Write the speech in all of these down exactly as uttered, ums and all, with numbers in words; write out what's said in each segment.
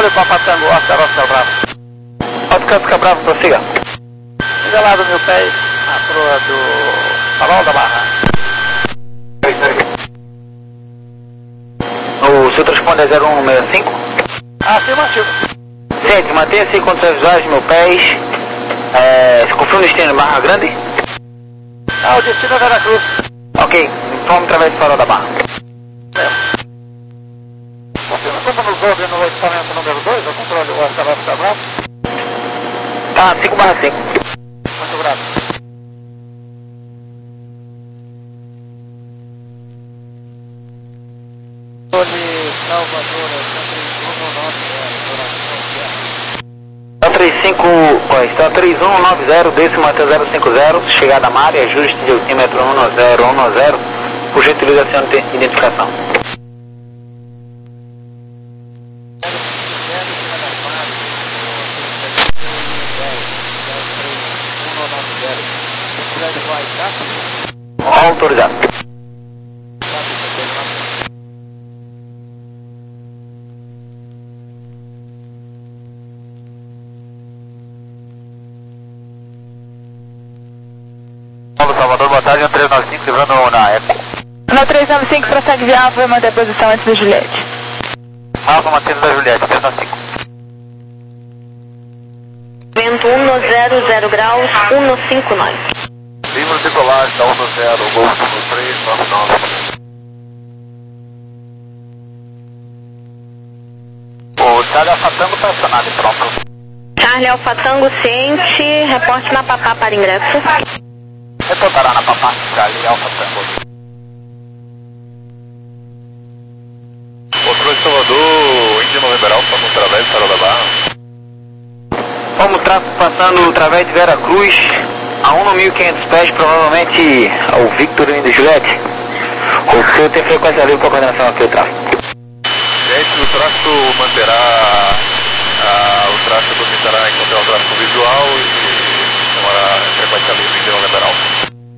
controle com a Patango, Oscar, Oscar Bravo. Oscar, Oscar Bravo, prossiga. Liga lá do mil pés, na proa do farol da barra. O seu transponder é zero um seis cinco? Afirmativo. Sente, mantenha-se com condições visuais, mil pés. É, se confirma o destino de Barra Grande? Ah, o destino é Veracruz. Ok, informe através do farol da barra. Confirma, como nos ouve no equipamento número dois, o controle do Oscar, Oscar Bravo. Tá, cinco barra cinco. Muito grato. Salvador, três cinco, está três um nove zero, décimo até zero cinco zero, chegada a Mari, ajuste de altímetro um zero um zero, por gentileza de identificação. Autorizado. Salvador, boa tarde, um três nove cinco, livrando na Eco. No três nove cinco, prossegue via Alfa e manter a posição antes do Juliette. Alfa, mantendo da Juliette, três nove cinco. Vento um zero zero graus, um cinco nove. Livro decolar, está um zero, Golfo três nove nove. O Charlie Alfa Tango está acionado e pronto. Charlie Alfa Tango ciente, reporte na Papá para ingresso. Retornará na Papá, Charlie Alfa Tango. Controle Salvador, Índia November Alfa, no através do farol da barra. Vamos tráfego passando através de Veracruz, a um mil e quinhentos pés, provavelmente ao Victor e Juliette. O seu tem frequência livre para coordenação aqui o tráfego. Gente, o tráfego manterá, ah, o tráfego tentará encontrar o tráfego visual e chamará frequência livre de November Alfa.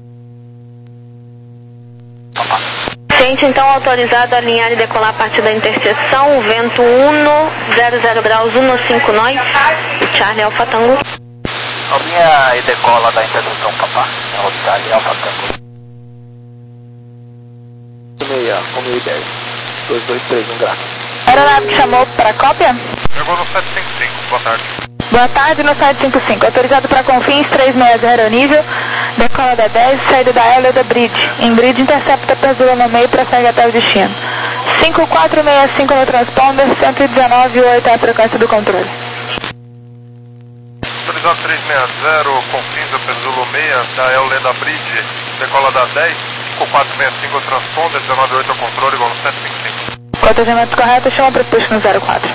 Ciente, então, autorizado a alinhar e decolar a partir da interseção, vento um zero zero graus, um cinco nove, o Charlie Alfa Tango. Alinha e decola da interseção, Papá, é o Charlie Alfa Tango. meia, um mil e dez, dois dois três, um graças. Aeronave que chamou para cópia? Chegou no sete cinco cinco, boa tarde. Boa tarde, no sete cinco cinco. Autorizado para Confins, três seis zero aeronível. Decola da dez, saída da Hélio da Bridge. Em Bridge, intercepta Perdura no meio para segue até o destino. cinco quatro seis cinco no transponder, cento e dezenove vírgula oito é a frequência do controle. Autorizado três seis zero, Confins, Perdura seis, da Hélio da Bridge. Decola da dez, cinco quatro seis cinco transponder, dezenove vírgula oito ao controle, igual no sete cinco cinco. Protegimento correto, chama para o push no zero quatro.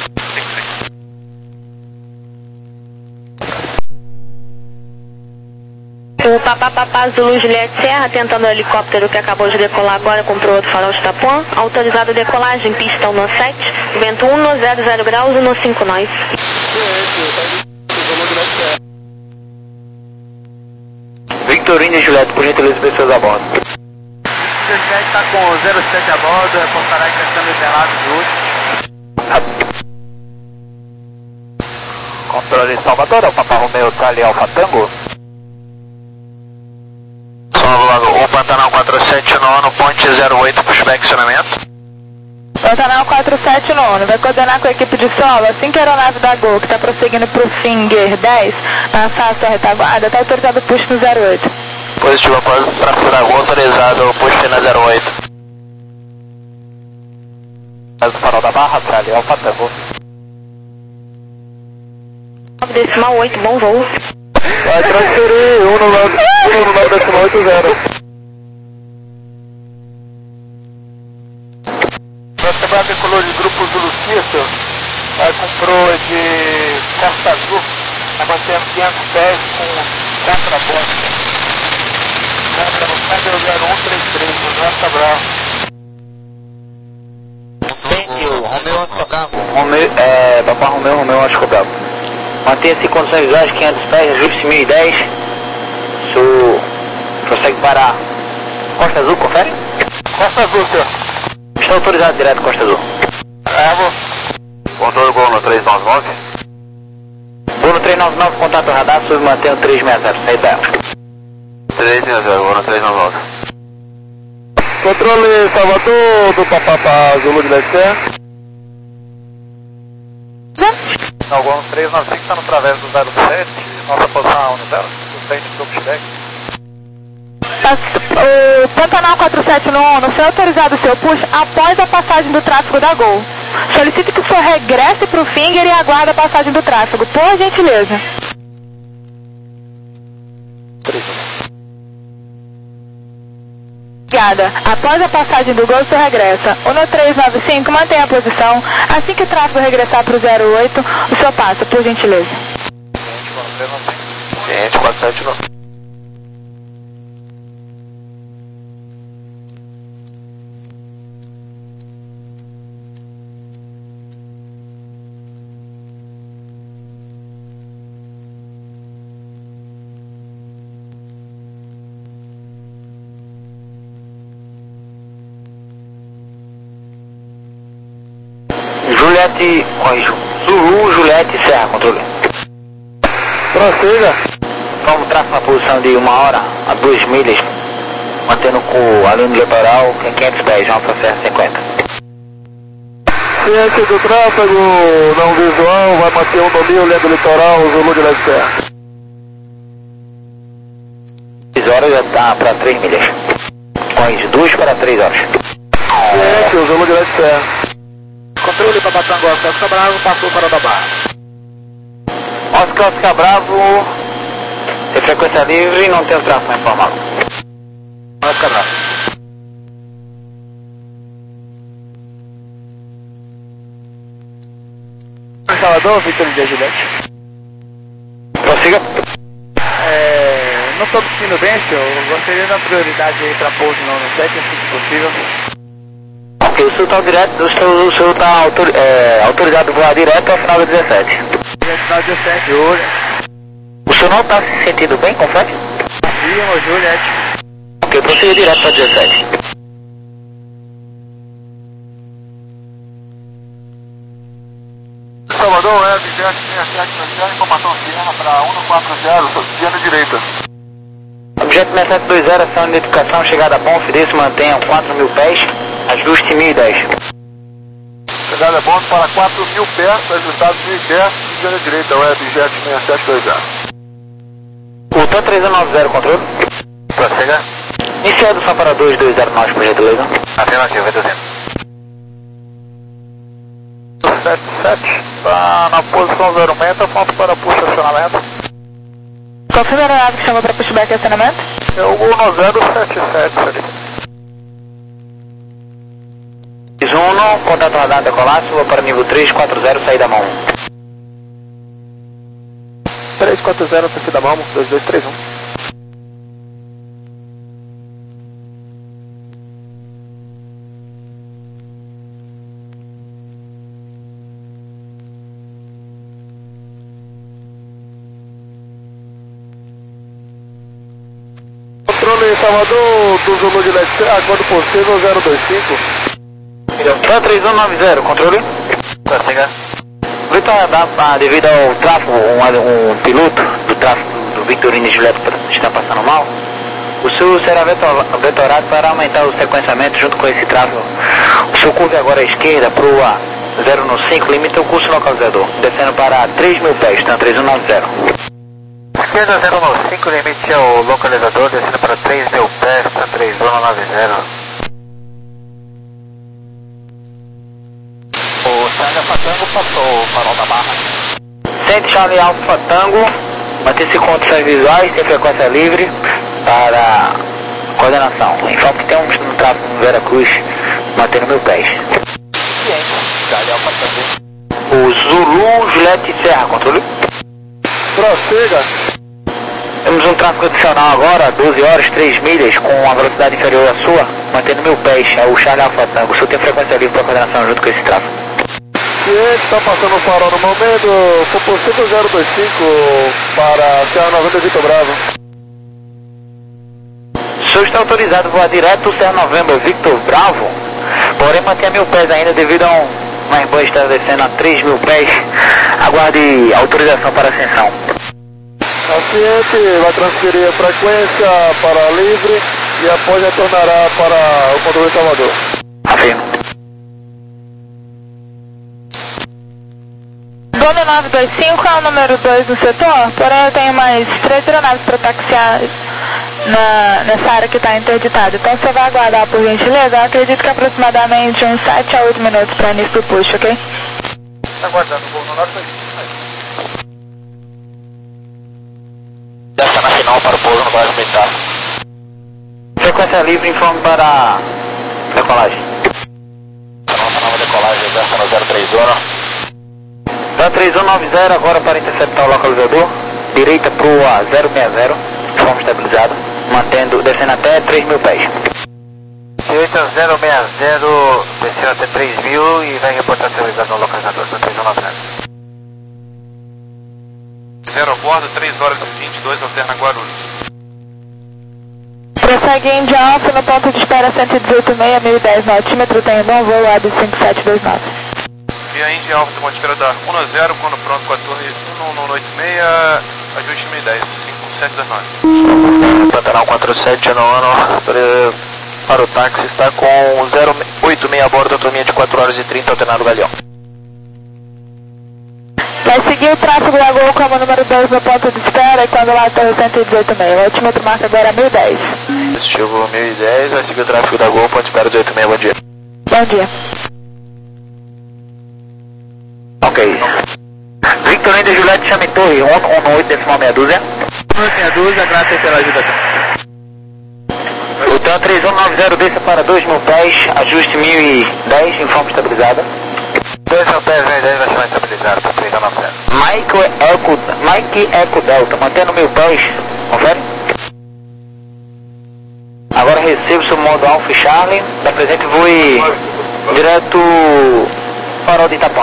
O Papá Papá Zulu Juliette Serra, tentando o helicóptero que acabou de decolar agora, comprou outro farol de Tapuã. Autorizado a decolagem, pista um sete, vento um zero zero graus, um cinco nove. Victorine e Juliette, por gentileza, pessoas a bordo. Juliette está com zero sete a bordo, constará inserção liberado de último. Controle Salvador, é o Papá Romeo Charlie Alfa Tango. O Pantanal quatro sete nono, ponte zero oito, pushback acionamento. Pantanal quatro sete nono, vai coordenar com a equipe de solo, assim que a aeronave da Gol, que está prosseguindo para o Finger dez, passar a sua retaguarda, está autorizado o push no zero oito. Positivo após o tráfego da Gol, autorizado o push na zero oito. Faz o farol da barra, Charlie Alfa Tango. Decimal oito, bom voo. Vai transferir um no nove decimal oito zero. Nossa barra decolou de grupo Zulu Cícero, aí comprou de Costa Azul, vai manter quinhentos pés com contraponto. Câmera no Câmera zero um três três, no Nossa Brava. Entende, Romeu Oscar Bravo. Romeu, é, Papá Romeu, Romeu Oscar Bravo. Mantenha-se em condições visuais, quinhentos pés, ajuste mil e dez. O senhor prossegue para Costa Azul, confere? Costa Azul, senhor. Está autorizado direto Costa Azul. É, vou. Controle Gol no Bruno três nove nove. Bruno três nove nove, contato radar, sub mantém o três seis zero, saída. três seis zero, Bruno três nove nove. Controle Salvador do Papapá Zulu de Lecer. Não, Bruno três nove cinco está no travesso do zero sete, nossa posição no zero, do frente do Xilec. O Pantanal quatro sete no ONU foi autorizado o seu push após a passagem do tráfego da Gol. Solicito que o senhor regresse para o Finger e aguarde a passagem do tráfego, por gentileza. Obrigada. Após a passagem do Gol, o senhor regressa. O no três nove cinco mantém a posição. Assim que o tráfego regressar para o zero oito, o senhor passa, por gentileza. Ciente, quatro sete nove. Juliette, Zulu, Juliette, Serra, controle. Prossiga. Vamos tráfego na posição de uma hora a duas milhas, mantendo com a linha do litoral, em quinhentos pés, vamos para Serra cinquenta. Ciência do tráfego não visual, vai manter um domínio, linha do litoral, Zulu de Lecer. três horas já está para três milhas. Com duas para três horas. Ciência, Zulu de Lecer. Controle para Batango, Oscar Bravo, passou para o da Barra. Oscar, Oscar Bravo, tem frequência livre e não tem o tráfego informado. Oscar Bravo. Salvador, Vitor de Juliette. Prossiga. É, não estou conseguindo bem, senhor. Eu gostaria de dar prioridade aí para pouso no ano sete, assim que possível. Ok, o senhor está direto, o senhor, o senhor tá autor, é, autorizado a voar direto ao final do dezessete. Final dezessete, hoje. O senhor não está se sentindo bem, confere? Sim, Juliette. Ok, prossiga direto para dezessete. Salvador, é, Vigente seis sete dois zero, informação Sierra para um quatro zero, Sierra direita. Objeto seis sete dois zero, ação de identificação, chegada a bom, Fidense mantenha quatro mil pés, ajuste mil e dez. Chegada a bom para quatro mil pés, ajustado mil e dez, Sierra direita, Web Jet seis sete dois zero. O T três um nove zero, controle. Prossiga. Iniciado só para dois dois zero nove, por gentileza. Afirmativo, reduzindo. sete sete, está na posição zero meta, ponto para push acionamento. Confirma a aeronave que chama para pushback e acionamento? É o Uno zero sete sete ali. Uno, contato radar decolar, suba para nível três quatro zero, saída mão. três quatro zero, saída mão, dois dois três um. Controle Salvador do Zulu de Leite, acordo possível zero dois cinco. T três um nove zero, controle. Prossiga. Vitor Radar, ah, devido ao tráfego, um, um piloto do tráfego do Victorino e Juliette está passando mal, o senhor será vetorado para aumentar o sequenciamento junto com esse tráfego. O senhor curve agora à esquerda para o zero cinco, limita o curso localizador, descendo para três mil pés, então três um nove zero. Esquerda zero cinco, limite ao localizador, descendo para três mil pés, para três um nove zero. O Charlie Alfa Tango passou o farol da Barra. Sente Charlie Alfa Tango, mantém-se condições visuais, sem frequência livre, para coordenação. Informe que tem um, um tráfego no Veracruz, mantendo mil pés. Ciente, Charlie Alfa Tango. O Zulu, Juliette Serra, controle. Prossiga. Temos um tráfego adicional agora, doze horas, três milhas, com uma velocidade inferior à sua, mantendo mil pés, é o Charlie Alfa Tango. O senhor tem frequência livre para coordenação junto com esse tráfego. Ciente, está passando o farol no momento, for possível zero dois cinco para Serra noventa Vitor Bravo. O senhor está autorizado a voar direto o Serra noventa Victor Bravo, porém mantém mil pés ainda devido a um mais boa está descendo a três mil pés, aguarde autorização para ascensão. Paciente vai transferir a frequência para livre e após retornará para o controle de Salvador. Afirmo. Gol nove dois cinco é o número dois no setor, porém eu tenho mais três aeronaves para taxiar na, nessa área que está interditada. Então você vai aguardar por gentileza, eu acredito que aproximadamente uns sete a oito minutos para início do push, ok? Está aguardando o gol no nove dois cinco. Já está na final para o pouso no bairro militar. Frequência livre, informe para a decolagem. Nova nova decolagem, já está no zero três um. zero três um nove zero, agora para interceptar o localizador. Direita para o A zero seis zero, forma estabilizada, mantendo, descendo até três mil pés. Direita zero seis zero, descendo até três mil e vai reportar estabilizado no localizador, zero três um nove zero. Zero a bordo, três horas e vinte e dois, alterna Guarulhos. Prossegue Indy Alpha no ponto de espera cento e dezoito seis, mil e dez no altímetro, tem um bom voo A B cinco sete dois nove. Via Indy Alpha, tem uma espera da um a zero, quando pronto com a torre um um oito seis, ajuste mil e dez, cinco sete dois nove. Pantanal quatro sete no ano, para o táxi está com zero oito seis a bordo, turminha de quatro horas e trinta, alternado Galeão. Vai seguir o tráfego da Gol como número dois no ponto de espera e quando lá a torre cento e dezoito seis. O altímetro marca agora mil e dez. Positivo mil e dez, vai seguir o tráfego da Gol, ponto de espera dezoito seis, bom dia. Bom dia. Ok. Victor India Juliette, chame torre um um oito decimal meia dúzia. Meia dúzia, graças pela ajuda. O T A três um nove zero desça para dois mil pés, ajuste mil e dez, informe estabilizada. dois mil pés, mil e dez vai chamar estabilizado para três um nove zero. Mike Eco, Mike Eco Delta, mantendo mil pés, confere? Agora recebo seu modo Alpha Charlie, da presente voe direto farol de Itapuã.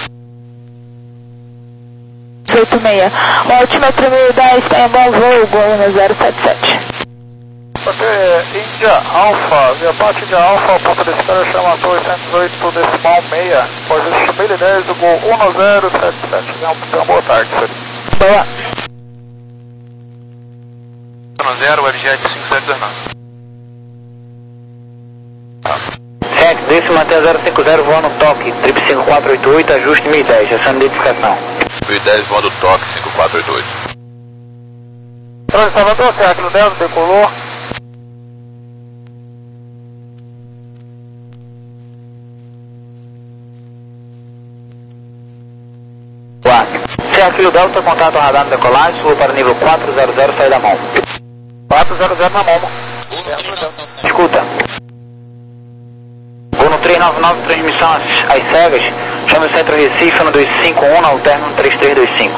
dezoito seis. O altímetro mil e dez tem um bom voo, Gol no zero sete sete. Até Índia Alpha, via parte de Alpha, ponto de espera chama torre cento e dezoito decimal seis, pode ser mil e dez, o Gol um zero sete sete. Tenha uma boa tarde, senhor. Boa. um zero, L G cinco sete dois nove. Sete, desce manter zero cinco zero, voa no toque, trip cinco quatro oito oito, ajuste mil e dez, essa identificação. mil e dez, voando toque cinco quatro oito oito. Transa Salvador, Serra no Delta, decolou. quatro. Serra Kilo Delta, contato radar no decolagem, vou para nível quatro zero zero, sair da mão. quatro zero zero na mão. Escuta. Vou no três nove nove, transmissão às, às cegas, chama o centro Recife no dois cinco um, alterno no três três dois cinco.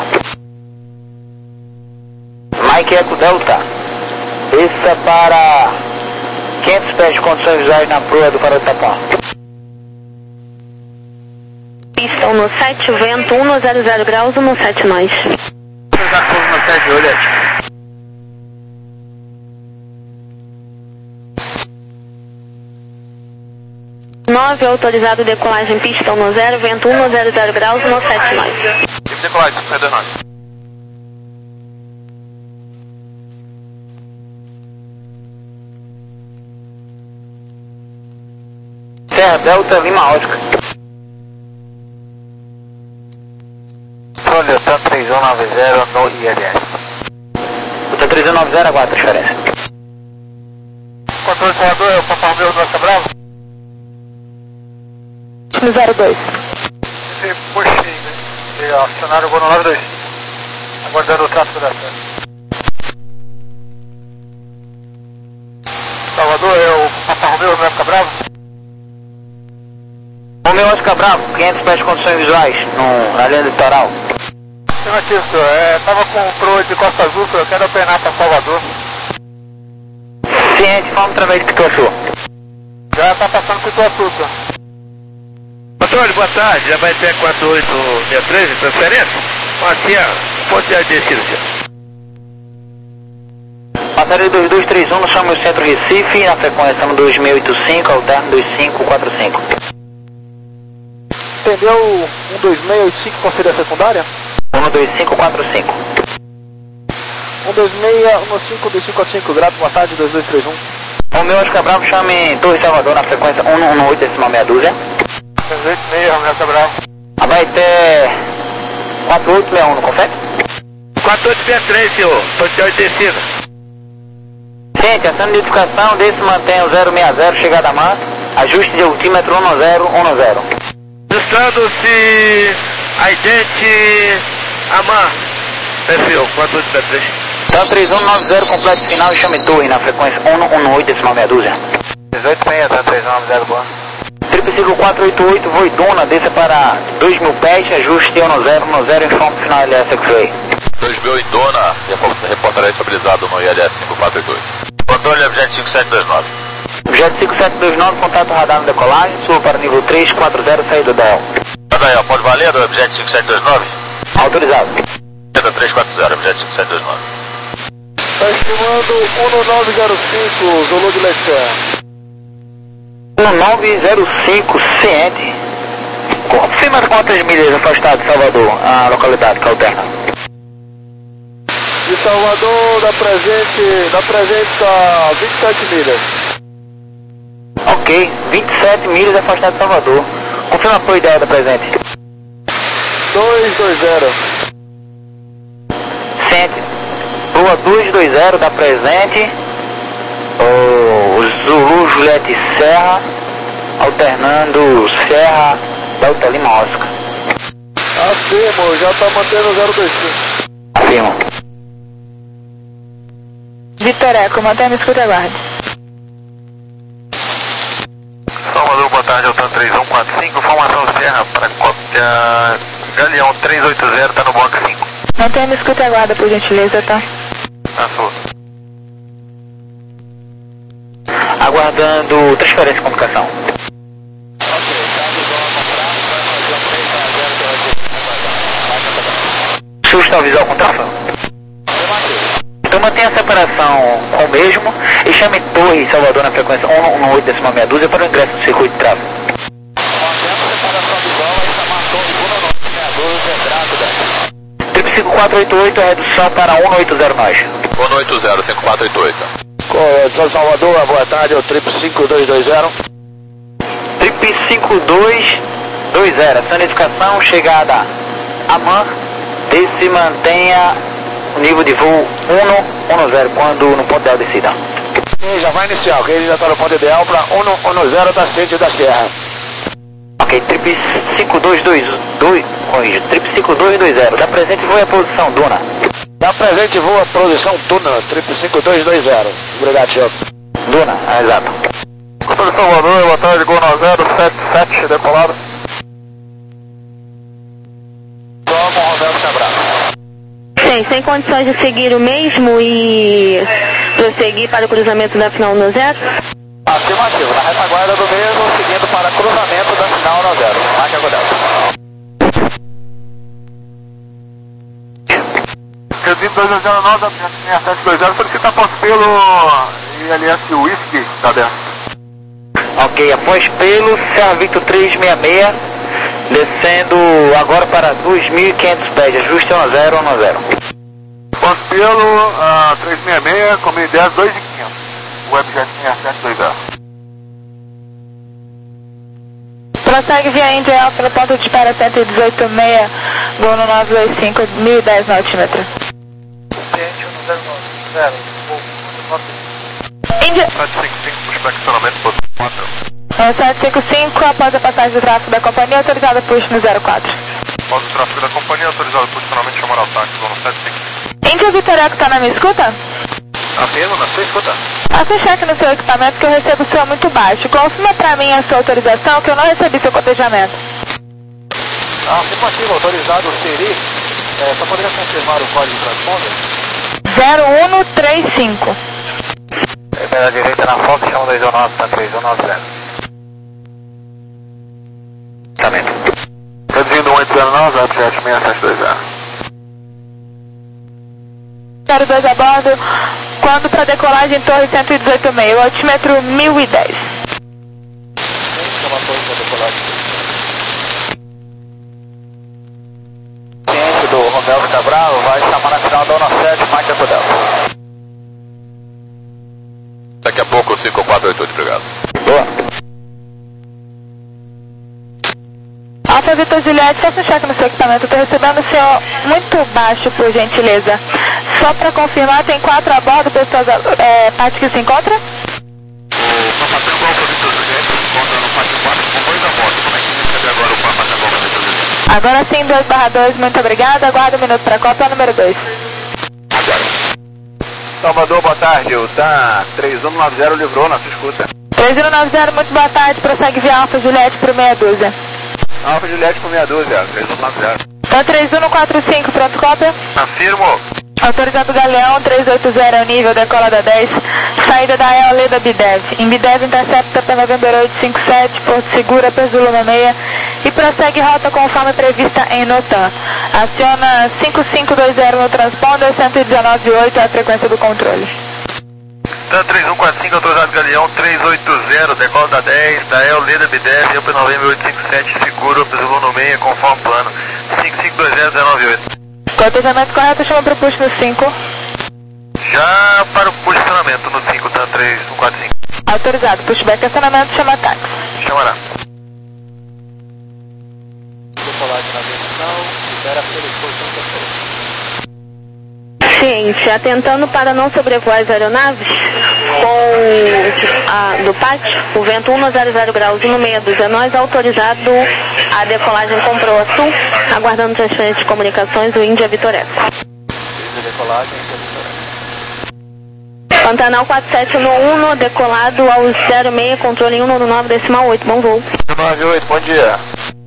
Mike Eco Delta, desça para quinhentos pés de condições visuais na proa do farol de Itapuã. Estão no sete, vento um zero zero graus, um sete nós. nove, autorizado decolagem pistão no zero, vento um zero zero graus, um sete nós. Tipo decolagem, cinco sete dois nove. Serra Delta, Lima Oscar. Olha, T A três um nove zero no I L S. O T três um nove zero, aguarda a transferência. Controle de Salvador, é o Papa Romeu do Nossa Brava. No zero dois. Esse puxei, né? E acionaram o Gol no nove dois cinco. Aguardando o tráfego da Serra. Salvador, é o Papa Romeu do Nossa Brava. Romeu Oscar Bravo, quinhentos pés de condições visuais, no, na linha do litoral. Afirmativo, senhor. É, tava com o proa de Costa Azul, senhor. Eu quero apenar para Salvador. Ciente, vamos através de Pituaçu. Já tá passando Pituaçu, senhor. Antônio, boa tarde. Já vai ter quatro oito seis três em transferência? Aqui é ponto de descida, senhor. Passaria dois dois três um, no chama o centro Recife, na frequência no dois mil e oitenta e cinco, alterno dois cinco quatro cinco. Atendeu um dois seis oito cinco, qual seria a secundária? um dois cinco quatro cinco. um dois seis um cinco dois cinco quatro cinco, grato, boa tarde, dois dois três um. Romeu Oscar Bravo, chame Torre Salvador na frequência um um oito, decimal meia dúzia. dois oito seis, Romeu Oscar Bravo. Vai ter quatro oito seis um, não confere? quatro oito seis três, senhor. Potencial de descida. Gente, ação de edificação, desse mantém o zero seis zero, chegada a manto, ajuste de altímetro um zero um zero. Registrando-se Aidente Amar, perfil quatro oito seis três. Então três um nove zero, completo final e chame Torre na frequência um um oito, decimal meia dúzia. dezoito seis, tá, três um nove zero, boa. Triple cinco quatro oito oito, voo Duna, desça para dois mil pés, ajuste um zero um zero, informe final L S X-Ray. dois mil em Dona, reportaria estabilizado no I L S cinco quatro oito oito. Controle objeto cinco sete dois nove. Objeto cinco sete dois nove, contato radar no decolagem, suba para nível três quatro zero, saída da E L. Manda aí, ó, pode valer do objeto cinco sete dois nove? Autorizado. três quatro zero, objeto cinco sete dois nove. Tá estimando um nove zero cinco, Zulu de Leicester. um nove zero cinco, ciente. Confirma quantas milhas afastado de Salvador, a localidade que alterna. De Salvador, da presente, da presente a vinte e sete milhas. Ok, vinte e sete milhas afastado de Salvador. Confirma a ideal da presente. dois dois zero. Ciente. Rua dois dois zero da presente. O Zulu Juliette Serra, alternando Serra Delta Lima Oscar. Afirmo, já tá mantendo zero dois cinco. Afirmo. Vitor Eco, mantendo escuta e aguarde. Salvador, boa tarde, Altan três um quatro cinco, formação Serra para cópia Galeão três oito zero, tá no box cinco. Mantendo escuta e aguarda, por gentileza, tá? Na sua. Aguardando transferência de comunicação. Susto ao visual com tráfego? Então mantenha a separação com o mesmo e chame Torre Salvador na frequência um um oito, decimal meia dúzia para o ingresso do circuito de tráfego. Triple cinco quatro oito oito, redução para um oito zero nós. um oito zero, cinco quatro oito oito. São Salvador, boa tarde, é o triple cinco dois dois zero. Triple cinco dois dois zero, ação de edificação, chegada a Man, desce mantenha o nível de voo um um zero, quando no ponto ideal descida. Sim, já vai iniciar, ok? Ele já está no ponto ideal para um um zero da Ciente da Serra. Ok, triple cinco dois dois dois, corrija, triple cinco dois dois zero, da presente voo a posição, Duna. Da presente voa posição Duna, triple cinco dois dois zero. Obrigado, senhor. Duna, ah, exato. Controle Salvador, boa tarde, Gol zero sete sete, decolado. Toma, Roberto Cabral. Sim, sem condições de seguir o mesmo e prosseguir para o cruzamento da final no zero? Afirmativo, na retaguarda do mesmo, seguindo para cruzamento da final no zero. Marque aguardado. Redito dois zero nove, seis sete dois zero, solicita após pelo I L S Whisky, tá dentro. Ok, após pelo, Serra Victor trezentos e sessenta e seis, descendo agora para dois mil e quinhentos pés, ajuste um zero um zero. Após pelo, uh, trezentos e sessenta e seis, com mil e dez, dois mil e quinhentos. Webjet seis sete dois zero. Prossegue via Índia pelo ponto de espera cento e dezoito vírgula seis, voo no nove dois cinco, mil e dez nautímetros. Índia sete cinco cinco, pushback estacionamento, posição quatro. sete cinco cinco, após a passagem do tráfego da companhia, autorizada push no zero quatro. Após o tráfego da companhia, autorizado posicionamento, chamar ao táxi, zona sete cinco. Índia Vitor Eco, tá na minha escuta? Afirmo, na sua escuta. Faça cheque no seu equipamento que eu recebo o seu muito baixo. Confirma pra mim a sua autorização que eu não recebi seu cotejamento. Ah, afirmativo, autorizado o Seri. É, só poderia confirmar o código transponder? zero um três cinco. É, pela direita na Fox, chama dois um nove, tá três um nove zero. Também. Reduzindo um oito zero nove, objeto seis sete dois zero. zero dois a bordo, quando para decolagem Torre cento e dezoito vírgula seis, altímetro mil e dez. decolagem, chamada final da ONU sete, Mike Eco Delta. Daqui a pouco, cinco quatro oito oito, obrigado. Boa. Alfa Vitor Juliette, faça um cheque no seu equipamento. Estou recebendo o senhor muito baixo, por gentileza. Só para confirmar, tem quatro a bordo, pessoas, é, parte que se encontra? O Papatango Alfa Vitor Juliette se encontra no pátio quatro com dois a bordo. Como é que recebe agora o Papatango Alfa Vitor Juliette? Agora sim, dois barra dois, muito obrigada. Aguarda um minuto para a Copa, número dois. Salvador, boa tarde. O T A M três um nove zero livrou na sua escuta. três um nove zero, muito boa tarde. Prossegue via Alfa Juliette para meia dúzia. Alfa Juliette com meia dúzia, três um nove zero. Tá três um quatro cinco, pronto, cópia? Afirmo. Autorizado Galeão, três oito zero, nível, decolada dez. Saída da E O Leda Bidev. Em Bidev, intercepta para November oito cinco sete, Porto Segura, Peso Luma seis. E prossegue rota conforme prevista em Notan. Aciona cinco cinco dois zero no transponder, cento e dezenove vírgula oito é a frequência do controle. T A M três um quatro cinco, autorizado Galeão, três oito zero, decola da dez, da E O Leda Bidev, Up November oito cinco sete, seguro, Peso Luma seis, conforme plano, cinco cinco dois zero zero nove oito. Cotejamento correto, chama para o push no cinco. Já para o posicionamento no cinco, T A M três um quatro cinco. Autorizado, pushback, acionamento, chama táxi. Chamará. Decolagem na aviação, libera pela exposição terceira. Ciência, atentando para não sobrevoar as aeronaves com a, do pátio, o vento um zero zero graus e no meia dúzia nós, autorizado a decolagem com proa sul, aguardando transferência de comunicações, o Índia Vitoreco. Decolagem, Pantanal quatro sete um um, decolado ao zero seis, controle um nove nove decimal oito, bom voo. nove oito, bom dia.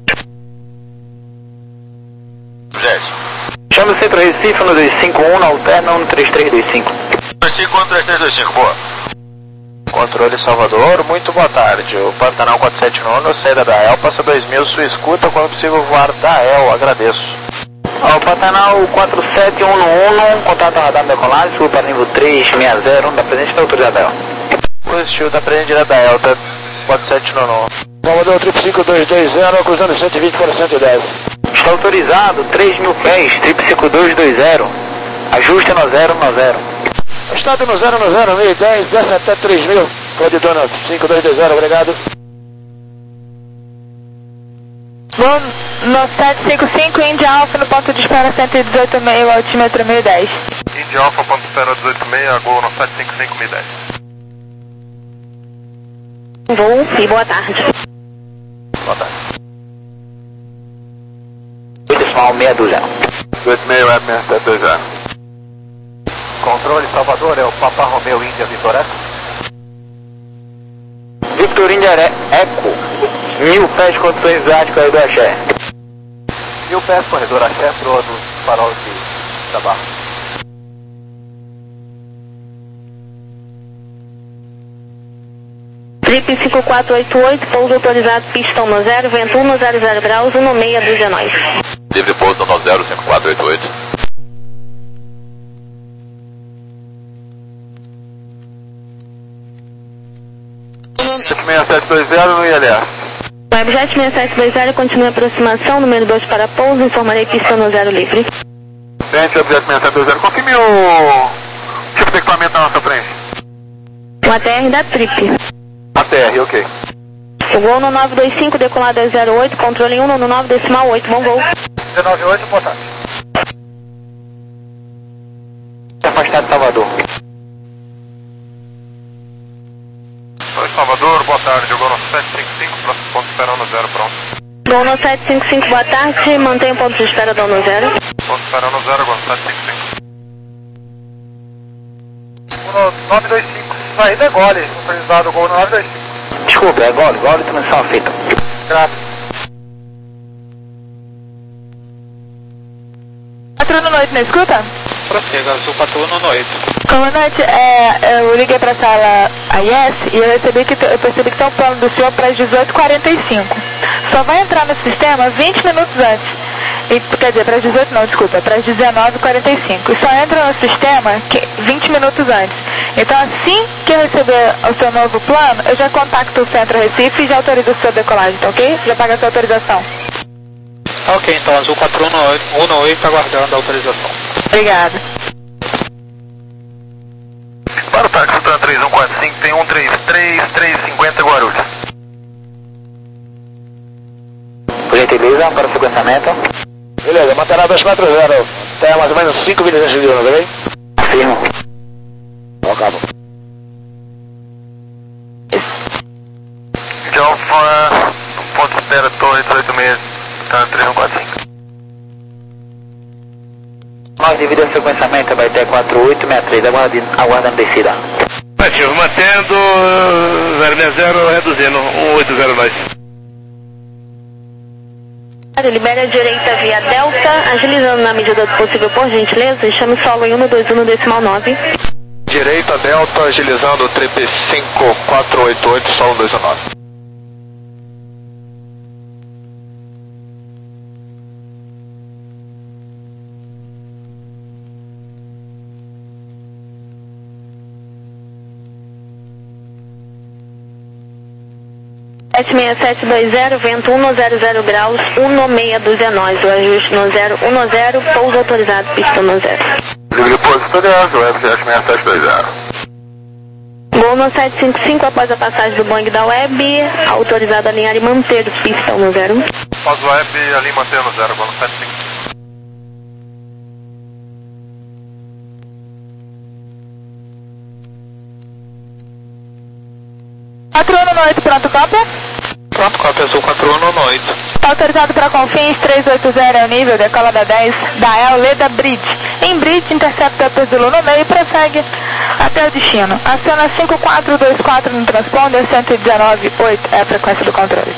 Gente. Chama o centro Recife no dois cinco um, na alterna um três três dois cinco. dois cinco um, três três dois cinco, boa. Controle Salvador, muito boa tarde. O Pantanal quatro sete um, saída da E L, passa dois mil, sua escuta, quando possível voar da E L, agradeço. O Pantanal quatro sete um um, contato radar de decolagem, suba para nível três seis zero, da presente da autoridade da E L. Positivo, da presente direto da E L, quatro sete um um. Salvador, triplo cinco dois dois zero, cruzando cento e vinte para cento e dez. Está autorizado, três mil pés, triplo cinco dois dois zero. Ajuste no zero no zero. Estado no zero no zero, mil e dez, desce até três mil. Código Donald, cinco dois dois zero, obrigado. Voo no sete cinco cinco, Índia Alfa no ponto de espera cento e dezoito vírgula cinco, altímetro mil e dez. Índia Alfa, ponto de espera dezoito vírgula cinco, Gol no sete cinco cinco, mil e dez. Voo e boa tarde. Boa tarde. Decimal meia dúzia. oito seis web seis sete dois zero. Controle Salvador, é o Papa Romeu Índia Vitoreco. Victor Índia Eco. Mil pés, condições viáticas, corredor Axé. Mil pés, corredor Axé, proa do farol de Tabarro. Trip cinco quatro oito oito, pouso autorizado, pistão no zero, vento um zero zero graus, um meia dúzia nós. Livre pouso no zero cinco quatro oito oito. seis sete dois zero no I L S. Webjet seis sete dois zero, continua a aproximação, número dois para pouso, informarei pista no zero livre. Frente, Webjet seis sete dois zero. Confirme o tipo de equipamento na nossa frente. O A T R da Trip. A T R, ok. O Gol no nove dois cinco, decolado é zero oito, controle um no nove decimal oito, bom voo. dezenove oito, boa tarde. Afastado de Salvador. Oi, Salvador, boa tarde. Gol no sete cinco cinco, próximo ponto de espera no zero, pronto. Gol no sete cinco cinco, boa tarde, mantém o ponto de espera do no zero. Ponto de espera no zero, Gol no sete cinco cinco. No nove dois cinco, saída é gole, autorizado, Gol no nove dois cinco. Desculpa, é gole, gole transmissão feita. Graças. Patrulha noite, me escuta? Prossiga, azul patrulha noite. Comandante, é, eu liguei para a sala A I S e eu, recebi que, eu percebi que tem um plano do senhor para as dezoito e quarenta e cinco. Só vai entrar no sistema vinte minutos antes. E, quer dizer, para as dezoito não, desculpa, para as dezenove e quarenta e cinco. E só entra no sistema que, vinte minutos antes. Então, assim que eu receber o seu novo plano, eu já contacto o Centro Recife e já autorizo a sua decolagem, tá ok? Já paga a sua autorização. Tá ok, então azul quatro um oito, aguardando a autorização. Obrigada. Para o táxi Sultana três um quatro cinco, tem um três três, três cinquenta Guarulhos. Por gentileza, para o sequenciamento. Beleza, manterá dois quatro zero, até mais ou menos cinco milhas de hora, beleza? Afirmo. Ó, cabo. De Alfa, ponto de espera, torre dezoito seis, Sultana três um quatro cinco. Nós devido ao sequenciamento vai ter quatro oito seis três, aguardando, aguardando descida. Ativo, mantendo zero seis zero, reduzindo um oito zero nós. Libere a direita via Delta, agilizando na medida do possível, por gentileza, e chame solo em um dois um decimal nove. Direita Delta, agilizando trip cinco quatro oito oito, solo dois um nove. sete seis sete dois zero, vento um zero zero graus, um seis doze é nós, o ajuste no zero um zero, pouso autorizado, pista no zero. Livre posição de asa, web sete seis sete dois zero. Gol no sete cinco cinco, após a passagem do Boeing da Web, autorizado a alinhar e manter pista no zero. Após o web, ali mantendo no zero, gol no sete cinco. quatro um no oito, pronto, cópia? Pronto, cópia azul quatro um no oito. Está autorizado para Confins três oito zero, é o nível, decola da dez, da El Leda Bridge. Em Bridge, intercepta P Zulu no meio e prossegue até o destino. Aciona cinco quatro dois quatro no transponder, cento e dezenove ponto oito é a frequência do controle.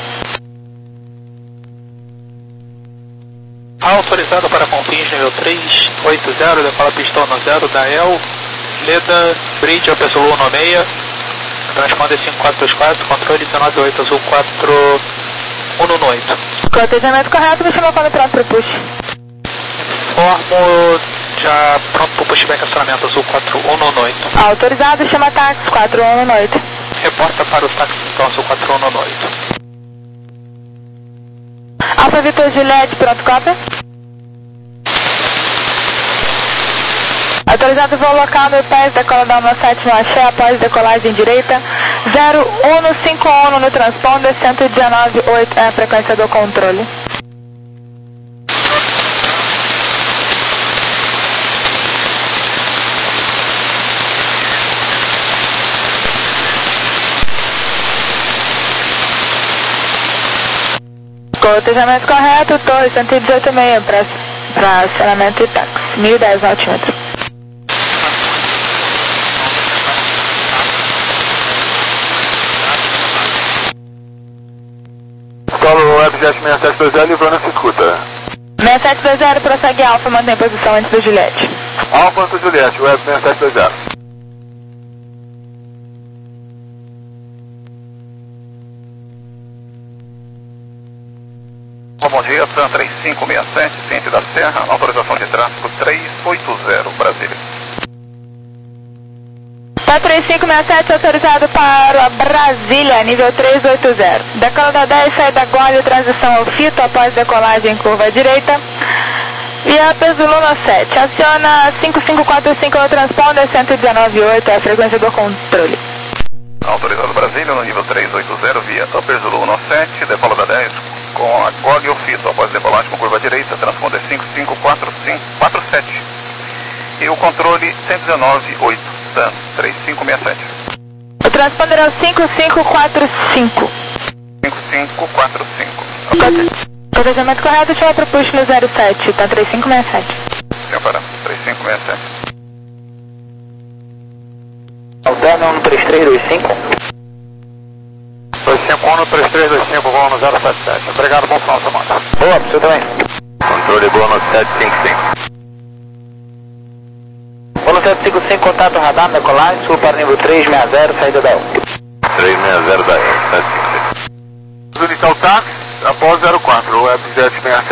Autorizado para Confins nível três oito zero, decola pistão no zero da El Leda Bridge, P Zulu no meio. Transponder cinco quatro dois quatro, controle dezenove oito, azul quatro um no oito. Cotejamento correto, me chamou quando pronto para o push. Informo já pronto para o pushback, acionamento azul quatro um no oito. Autorizado, chama táxi quatro um no oito. Reporta para o táxi então azul quatro um no oito. Alfa Vitor Juliette, pronto, cópia? Autorizado voo local no pés, decola da uma sete no axé, após decolagem direita, zero um cinco um no transponder, cento e dezenove ponto oito é a frequência do controle. Cotejamento correto, torre cento e dezoito ponto seis para acionamento e táxi, mil e dez altímetro. Solo web sete seis sete dois zero, livrando a circuita. seis sete dois zero, prossegue Alfa, mantém posição antes do Juliette. Alfa antes do Juliette, web seis sete dois zero. Bom dia, Sam três cinco seis sete, Ciente da Serra, autorização de tráfego três oito zero, Brasília. Tá três cinco seis sete, autorizado para Brasília, nível três oito zero. Decola da dez, saída Gole, transição ao fito, após decolagem curva à direita. Via P Zulu no sete, aciona cinco cinco quatro cinco no transponder, cento e dezenove ponto oito é a frequência do controle. Autorizado Brasília, no nível três oito zero, via Upper Zulu no sete, decola da dez, com a Gole ao fito, após decolagem com curva à direita, transponder cinco cinco quatro cinco quatro sete. E o controle cento e dezenove ponto oito, Sam três cinco seis sete. O transponder é o cinco cinco quatro cinco. cinco cinco quatro cinco. Cotejamento correto, chama para o push no zero sete, tá três cinco seis sete. Senhor para três cinco seis sete. Alterno no três três dois cinco. dois cinco um no três três dois cinco, voo no zero sete sete. Obrigado, bom final de semana. Boa, para você também. Controle boa no sete cinco cinco. Bolo sete cinco cinco, contato radar, decolagem, sul para nível três seis zero, saída da U. três seis zero da E, sete cinco cinco. Unidade táxi, após zero quatro, web sete seis sete.